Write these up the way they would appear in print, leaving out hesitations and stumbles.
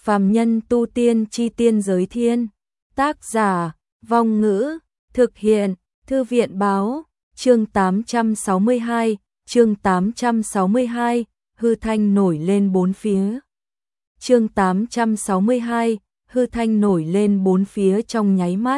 Phàm nhân tu tiên chi tiên giới thiên. Tác giả, Vong Ngữ, thực hiện, Thư viện báo, chương 862, hư thanh nổi lên bốn phía. Chương 862, hư thanh nổi lên bốn phía trong nháy mắt.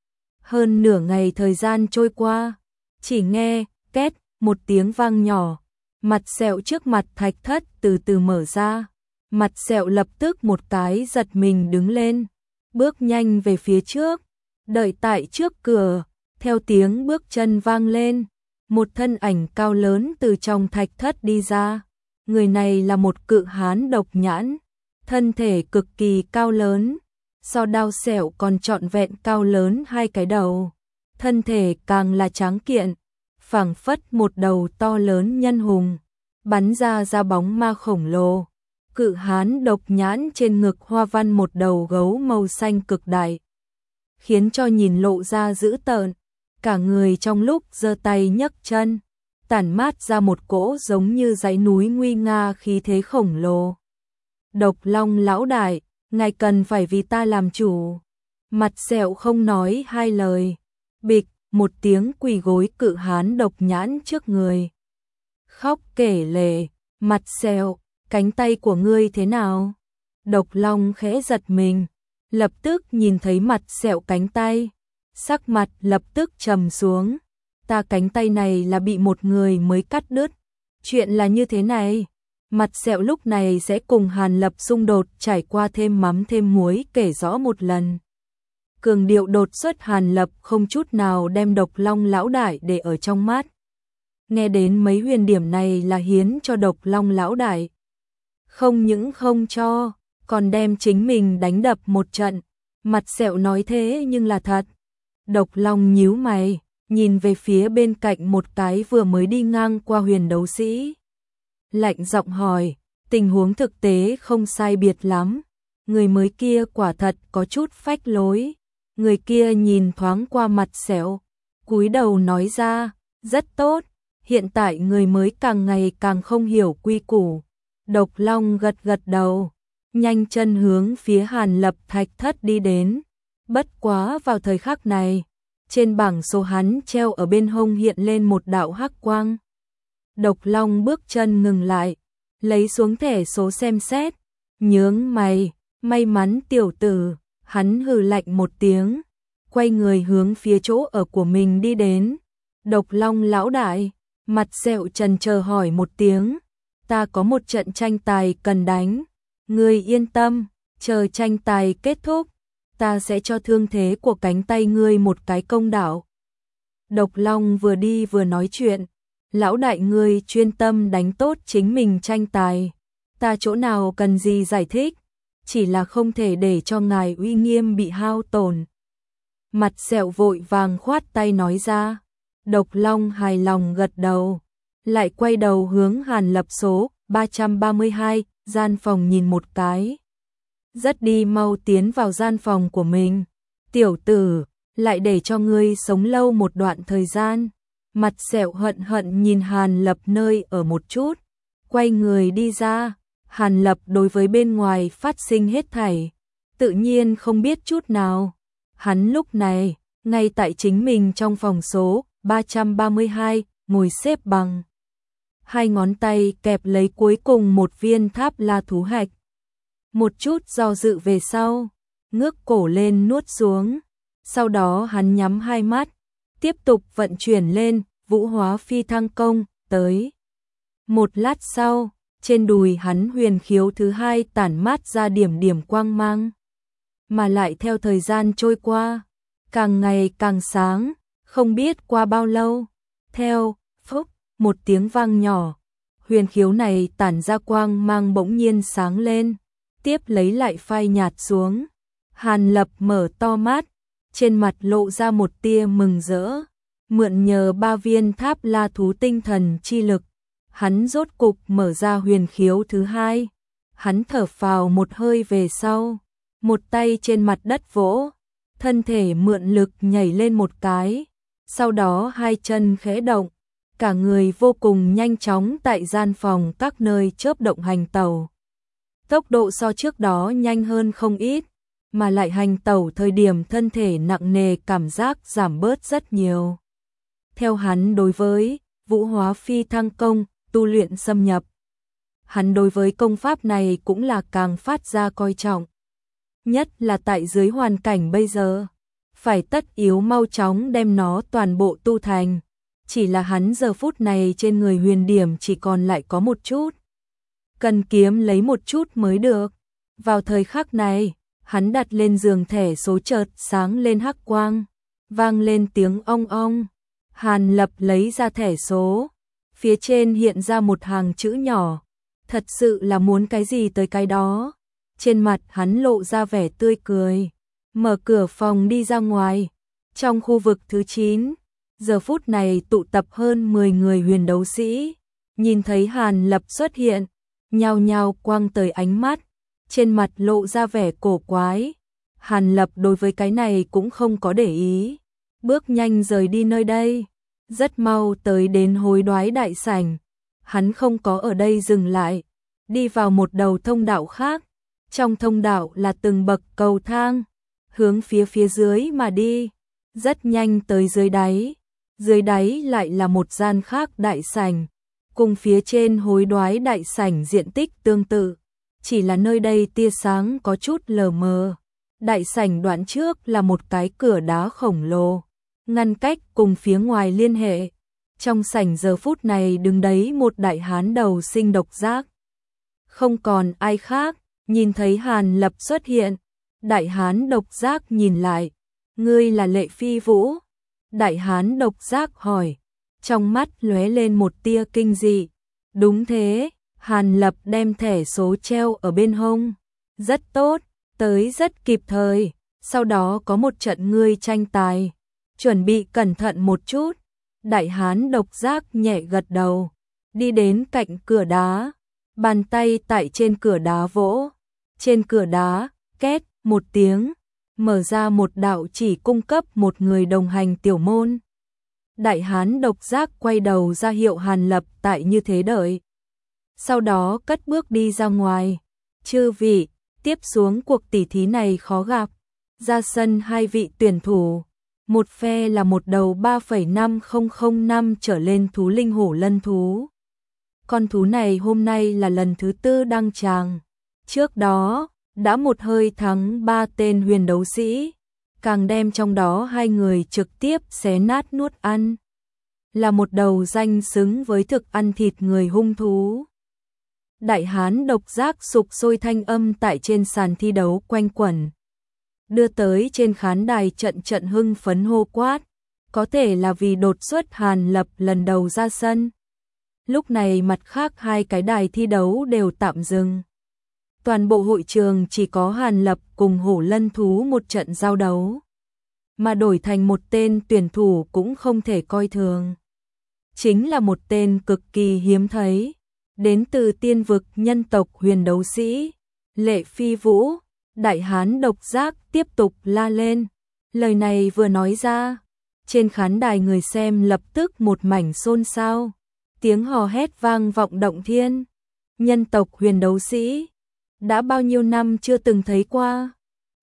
Hơn nửa ngày thời gian trôi qua, chỉ nghe, két, một tiếng vang nhỏ, mặt sẹo trước mặt Thạch Thất từ từ mở ra. Mặt sẹo lập tức một cái giật mình đứng lên, bước nhanh về phía trước, đợi tại trước cửa, theo tiếng bước chân vang lên, một thân ảnh cao lớn từ trong Thạch Thất đi ra. Người này là một cự hán độc nhãn, thân thể cực kỳ cao lớn, so Đao Sẹo còn trọn vẹn cao lớn hai cái đầu, thân thể càng là tráng kiện, phảng phất một đầu to lớn nhân hùng, bắn ra bóng ma khổng lồ. Cự hán độc nhãn trên ngực hoa văn một đầu gấu màu xanh cực đại, khiến cho nhìn lộ ra dữ tợn, cả người trong lúc giơ tay nhấc chân, tản mát ra một cỗ giống như dãy núi nguy nga khí thế khổng lồ. Độc Long lão đại, ngài cần phải vì ta làm chủ. Mặt sẹo không nói hai lời, bịch, một tiếng quỳ gối cự hán độc nhãn trước người. Khóc kể lể, mặt sẹo, cánh tay của ngươi thế nào? Độc Long khẽ giật mình, lập tức nhìn thấy mặt sẹo cánh tay, sắc mặt lập tức trầm xuống. Ta cánh tay này là bị một người mới cắt đứt. Chuyện là như thế này. Mặt sẹo lúc này sẽ cùng Hàn Lập xung đột trải qua thêm mắm thêm muối kể rõ một lần. Cường điệu đột xuất Hàn Lập không chút nào đem Độc Long lão đại để ở trong mắt. Nghe đến mấy huyền điểm này là hiến cho Độc Long lão đại. Không những không cho, còn đem chính mình đánh đập một trận. Mặt sẹo nói thế nhưng là thật. Độc Long nhíu mày, nhìn về phía bên cạnh một cái vừa mới đi ngang qua huyền đấu sĩ. Lạnh giọng hỏi, tình huống thực tế không sai biệt lắm. Người mới kia quả thật có chút phách lối. Người kia nhìn thoáng qua mặt sẹo, cúi đầu nói ra, rất tốt, hiện tại người mới càng ngày càng không hiểu quy củ. Độc Long gật gật đầu, nhanh chân hướng phía Hàn Lập Thạch Thất đi đến. Bất quá vào thời khắc này, trên bảng số hắn treo ở bên hông hiện lên một đạo hắc quang. Độc Long bước chân ngừng lại, lấy xuống thẻ số xem xét, nhướng mày, may mắn tiểu tử, hắn hừ lạnh một tiếng, quay người hướng phía chỗ ở của mình đi đến. Độc Long lão đại, mặt sẹo chần chờ hỏi một tiếng, ta có một trận tranh tài cần đánh, ngươi yên tâm, chờ tranh tài kết thúc, ta sẽ cho thương thế của cánh tay ngươi một cái công đạo. Độc Long vừa đi vừa nói chuyện, lão đại ngươi chuyên tâm đánh tốt chính mình tranh tài, ta chỗ nào cần gì giải thích, chỉ là không thể để cho ngài uy nghiêm bị hao tổn. Mặt sẹo vội vàng khoát tay nói ra. Độc Long hài lòng gật đầu, lại quay đầu hướng Hàn Lập số 332 gian phòng nhìn một cái. Rất đi mau tiến vào gian phòng của mình. Tiểu tử, lại để cho ngươi sống lâu một đoạn thời gian. Mặt sẹo hận hận nhìn Hàn Lập nơi ở một chút, quay người đi ra. Hàn Lập đối với bên ngoài phát sinh hết thảy, tự nhiên không biết chút nào. Hắn lúc này, ngay tại chính mình trong phòng số 332, ngồi xếp bằng. Hai ngón tay kẹp lấy cuối cùng một viên tháp la thú hạch. Một chút do dự về sau, ngước cổ lên nuốt xuống. Sau đó hắn nhắm hai mắt, tiếp tục vận chuyển lên Vũ Hóa Phi Thăng Công, tới. Một lát sau, trên đùi hắn huyền khiếu thứ hai tản mát ra điểm điểm quang mang. Mà lại theo thời gian trôi qua, càng ngày càng sáng, không biết qua bao lâu. Theo, phốc, một tiếng vang nhỏ, huyền khiếu này tản ra quang mang bỗng nhiên sáng lên, tiếp lấy lại phai nhạt xuống. Hàn Lập mở to mắt, trên mặt lộ ra một tia mừng rỡ, mượn nhờ 3 viên tháp la thú tinh thần chi lực, hắn rốt cục mở ra huyền khiếu thứ hai. Hắn thở phào một hơi về sau, một tay trên mặt đất vỗ, thân thể mượn lực nhảy lên một cái, sau đó hai chân khẽ động, cả người vô cùng nhanh chóng tại gian phòng các nơi chớp động hành tẩu. tốc độ so trước đó nhanh hơn không ít, mà lại hành tẩu thời điểm thân thể nặng nề cảm giác giảm bớt rất nhiều. Theo hắn đối với vũ hóa phi thăng công, tu luyện xâm nhập, hắn đối với công pháp này cũng là càng phát ra coi trọng. Nhất là tại dưới hoàn cảnh bây giờ, phải tất yếu mau chóng đem nó toàn bộ tu thành. Chỉ là hắn giờ phút này trên người huyền điểm chỉ còn lại có một chút. Cần kiếm lấy một chút mới được. Vào thời khắc này, hắn đặt lên giường thẻ số chợt sáng lên hắc quang, vang lên tiếng ong ong. Hàn Lập lấy ra thẻ số, phía trên hiện ra một hàng chữ nhỏ. Thật sự là muốn cái gì tới cái đó. Trên mặt hắn lộ ra vẻ tươi cười, mở cửa phòng đi ra ngoài. Trong khu vực thứ 9, giờ phút này tụ tập hơn 10 người huyền đấu sĩ, nhìn thấy Hàn Lập xuất hiện, nhao nhao quăng tới ánh mắt, trên mặt lộ ra vẻ cổ quái. Hàn Lập đối với cái này cũng không có để ý, bước nhanh rời đi nơi đây, rất mau tới đến hối đoái đại sảnh. Hắn không có ở đây dừng lại, đi vào một đầu thông đạo khác. Trong thông đạo là từng bậc cầu thang, hướng phía dưới mà đi, rất nhanh tới dưới đáy lại là một gian khác đại sảnh, cùng phía trên hối đoái đại sảnh diện tích tương tự, chỉ là nơi đây tia sáng có chút lờ mờ. Đại sảnh đoạn trước là một cái cửa đá khổng lồ, ngăn cách cùng phía ngoài liên hệ. Trong sảnh giờ phút này đứng đấy một đại hán đầu sinh độc giác, không còn ai khác. Nhìn thấy Hàn Lập xuất hiện, đại hán độc giác nhìn lại, ngươi là Lệ Phi Vũ? Đại hán độc giác hỏi, trong mắt lóe lên một tia kinh dị. Đúng thế, Hàn Lập đem thẻ số treo ở bên hông. Rất tốt, tới rất kịp thời, sau đó có một trận ngươi tranh tài, chuẩn bị cẩn thận một chút. Đại hán độc giác nhẹ gật đầu, đi đến cạnh cửa đá, bàn tay tại trên cửa đá vỗ. Trên cửa đá, két một tiếng, mở ra một đạo chỉ cung cấp một người đồng hành tiểu môn. Đại hán độc giác quay đầu ra hiệu Hàn Lập tại như thế đợi. Sau đó cất bước đi ra ngoài. Chư vị, tiếp xuống cuộc tỉ thí này khó gặp. Ra sân hai vị tuyển thủ. Một phe là một đầu 3,5005 trở lên thú linh hổ lân thú. Con thú này hôm nay là lần thứ 4 đăng tràng. Trước đó, đã một hơi thắng 3 tên huyền đấu sĩ, càng đem trong đó 2 người trực tiếp xé nát nuốt ăn. Là một đầu danh xứng với thực ăn thịt người hung thú. Đại hán độc giác sục sôi thanh âm tại trên sàn thi đấu quanh quẩn. Đưa tới trên khán đài trận hưng phấn hô quát, có thể là vì đột xuất Hàn Lập lần đầu ra sân. Lúc này mặt khác 2 cái đài thi đấu đều tạm dừng. Toàn bộ hội trường chỉ có Hàn Lập cùng hổ lân thú một trận giao đấu. Mà đổi thành một tên tuyển thủ cũng không thể coi thường. Chính là một tên cực kỳ hiếm thấy. Đến từ tiên vực nhân tộc huyền đấu sĩ. Lệ Phi Vũ, đại hán độc giác tiếp tục la lên. Lời này vừa nói ra, trên khán đài người xem lập tức một mảnh xôn xao. Tiếng hò hét vang vọng động thiên. Nhân tộc huyền đấu sĩ. Đã bao nhiêu năm chưa từng thấy qua.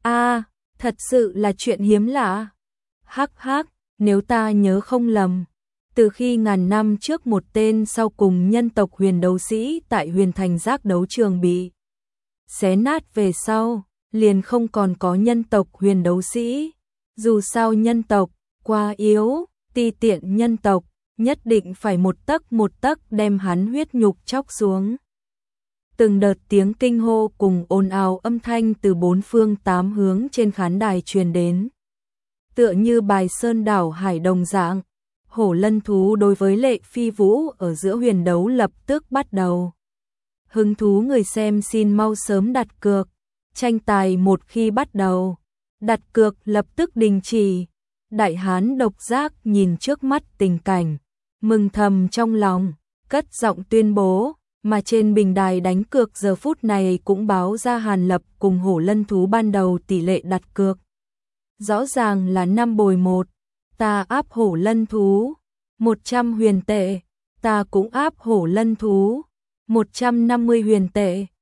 Thật sự là chuyện hiếm lạ. Hắc hắc, nếu ta nhớ không lầm, từ khi ngàn năm trước một tên sau cùng nhân tộc huyền đấu sĩ tại huyền thành giác đấu trường bị xé nát về sau, liền không còn có nhân tộc huyền đấu sĩ. Dù sao nhân tộc quá yếu, ti tiện nhân tộc nhất định phải một tấc đem hắn huyết nhục chóc xuống. Từng đợt tiếng kinh hô cùng ồn ào âm thanh từ 4 phương 8 hướng trên khán đài truyền đến. Tựa như bài sơn đảo hải đồng dạng, hổ lân thú đối với Lệ Phi Vũ ở giữa huyền đấu lập tức bắt đầu. Hứng thú người xem xin mau sớm đặt cược, tranh tài một khi bắt đầu, đặt cược lập tức đình chỉ. Đại hán độc giác nhìn trước mắt tình cảnh, mừng thầm trong lòng, cất giọng tuyên bố. Mà trên bình đài đánh cược giờ phút này cũng báo ra Hàn Lập cùng hổ lân thú ban đầu tỷ lệ đặt cược. Rõ ràng là 5-1, ta áp hổ lân thú, 100 huyền tệ, ta cũng áp hổ lân thú, 150 huyền tệ.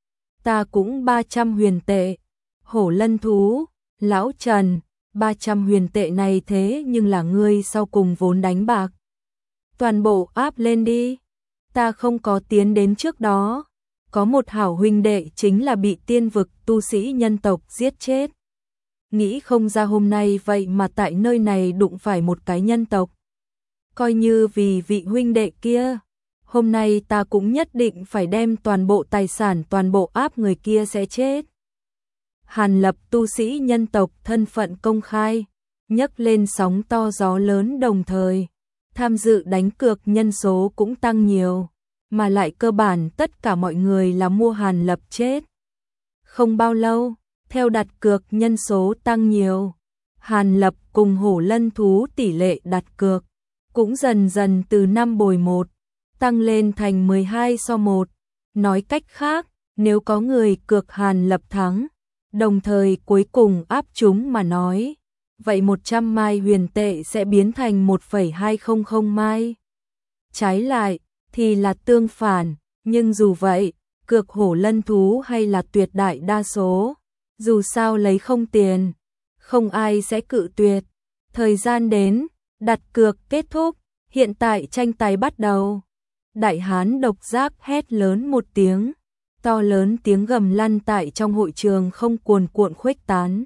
Ta cũng 300 huyền tệ. Hổ Lân thú, lão Trần, 300 huyền tệ này thế nhưng là ngươi sau cùng vốn đánh bạc. Toàn bộ áp lên đi. Ta không có tiến đến trước đó. Có một hảo huynh đệ chính là bị tiên vực tu sĩ nhân tộc giết chết. Nghĩ không ra hôm nay vậy mà tại nơi này đụng phải một cái nhân tộc. Coi như vì vị huynh đệ kia, hôm nay ta cũng nhất định phải đem toàn bộ tài sản toàn bộ áp người kia sẽ chết. Hàn Lập tu sĩ nhân tộc thân phận công khai, nhấc lên sóng to gió lớn đồng thời. Tham dự đánh cược nhân số cũng tăng nhiều, mà lại cơ bản tất cả mọi người là mua Hàn Lập chết. Không bao lâu, theo đặt cược nhân số tăng nhiều, Hàn Lập cùng Hổ Lân thú tỷ lệ đặt cược cũng dần dần từ 5-1 tăng lên thành 12-1. Nói cách khác, nếu có người cược Hàn Lập thắng, đồng thời cuối cùng áp chúng mà nói, vậy 100 mai huyền tệ sẽ biến thành 1,200 mai. Trái lại, thì là tương phản, nhưng dù vậy, cược Hổ Lân thú hay là tuyệt đại đa số, dù sao lấy không tiền, không ai sẽ cự tuyệt. Thời gian đến, đặt cược kết thúc, hiện tại tranh tài bắt đầu. Đại hán độc giác hét lớn một tiếng, to lớn tiếng gầm lăn tại trong hội trường không cuồn cuộn khuếch tán.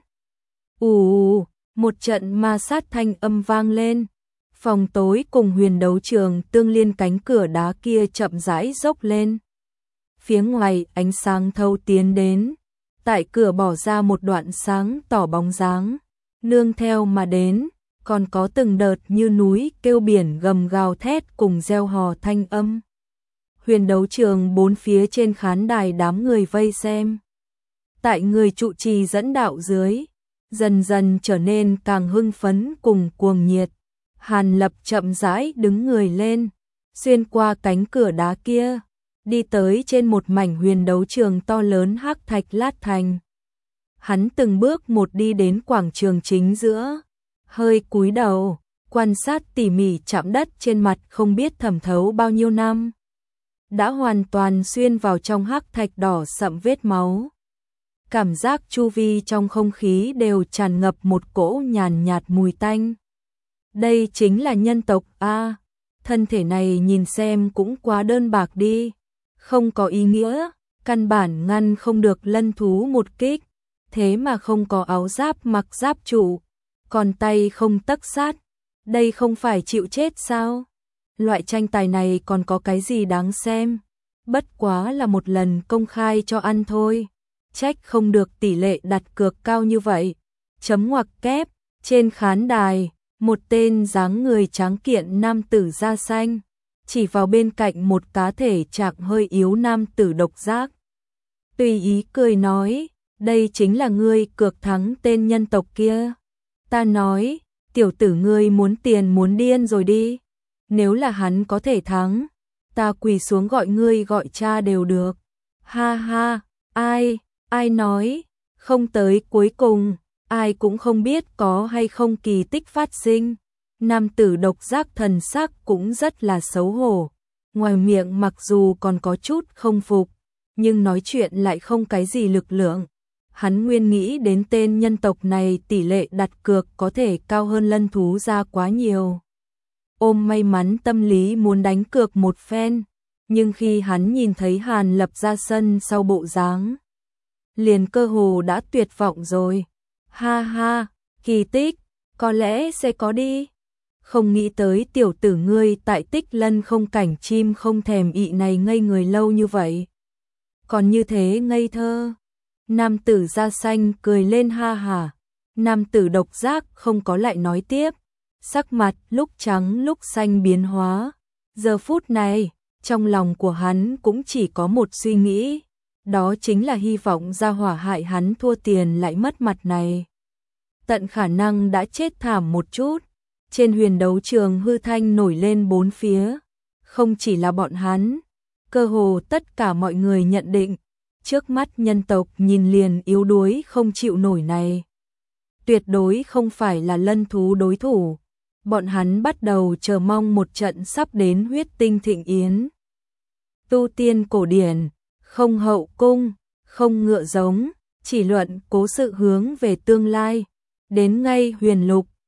Ù, một trận ma sát thanh âm vang lên. Phòng tối cùng huyền đấu trường tương liên cánh cửa đá kia chậm rãi dốc lên. Phía ngoài ánh sáng thâu tiến đến, tại cửa bỏ ra một đoạn sáng tỏ bóng dáng, nương theo mà đến, còn có từng đợt như núi kêu biển gầm gào thét cùng reo hò thanh âm. Huyền đấu trường bốn phía trên khán đài đám người vây xem. Tại người trụ trì dẫn đạo dưới, dần dần trở nên càng hưng phấn cùng cuồng nhiệt. Hàn Lập chậm rãi đứng người lên, xuyên qua cánh cửa đá kia, đi tới trên một mảnh huyền đấu trường to lớn hắc thạch lát thành. Hắn từng bước một đi đến quảng trường chính giữa, hơi cúi đầu, quan sát tỉ mỉ chạm đất trên mặt không biết thẩm thấu bao nhiêu năm. Đã hoàn toàn xuyên vào trong hắc thạch đỏ sậm vết máu. Cảm giác chu vi trong không khí đều tràn ngập một cỗ nhàn nhạt mùi tanh. Đây chính là nhân tộc a. Thân thể này nhìn xem cũng quá đơn bạc đi, không có ý nghĩa, căn bản ngăn không được Lân thú một kích, thế mà không có áo giáp mặc giáp trụ, còn tay không tấc sát, đây không phải chịu chết sao? Loại tranh tài này còn có cái gì đáng xem, bất quá là một lần công khai cho ăn thôi, trách không được tỷ lệ đặt cược cao như vậy. Chấm ngoặc kép, trên khán đài, một tên dáng người tráng kiện nam tử da xanh, chỉ vào bên cạnh một cá thể trạng hơi yếu nam tử độc giác. Tùy ý cười nói, đây chính là ngươi cược thắng tên nhân tộc kia. Ta nói, tiểu tử ngươi muốn tiền muốn điên rồi đi. Nếu là hắn có thể thắng, ta quỳ xuống gọi ngươi gọi cha đều được. Ha ha, ai nói, không tới cuối cùng, ai cũng không biết có hay không kỳ tích phát sinh. Nam tử độc giác thần sắc cũng rất là xấu hổ, ngoài miệng mặc dù còn có chút không phục, nhưng nói chuyện lại không cái gì lực lượng. Hắn nguyên nghĩ đến tên nhân tộc này tỷ lệ đặt cược có thể cao hơn Lân thú ra quá nhiều. Ôm may mắn tâm lý muốn đánh cược một phen, nhưng khi hắn nhìn thấy Hàn Lập ra sân sau bộ dáng, liền cơ hồ đã tuyệt vọng rồi. Ha ha, kỳ tích, có lẽ sẽ có đi. Không nghĩ tới tiểu tử ngươi tại Tích Lân không cảnh chim không thèm ị này ngây người lâu như vậy. Còn như thế ngây thơ. Nam tử da xanh cười lên ha hả. Nam tử độc giác không có lại nói tiếp. Sắc mặt lúc trắng lúc xanh biến hóa. Giờ phút này, trong lòng của hắn cũng chỉ có một suy nghĩ. Đó chính là hy vọng gia hỏa hại hắn thua tiền lại mất mặt này. Tận khả năng đã chết thảm một chút. Trên huyền đấu trường hư thanh nổi lên bốn phía. Không chỉ là bọn hắn, cơ hồ tất cả mọi người nhận định, trước mắt nhân tộc nhìn liền yếu đuối không chịu nổi này. Tuyệt đối không phải là Lân thú đối thủ. Bọn hắn bắt đầu chờ mong một trận sắp đến huyết tinh thịnh yến. Tu tiên cổ điển, không hậu cung, không ngựa giống, chỉ luận cố sự hướng về tương lai. Đến ngay Huyền Lục,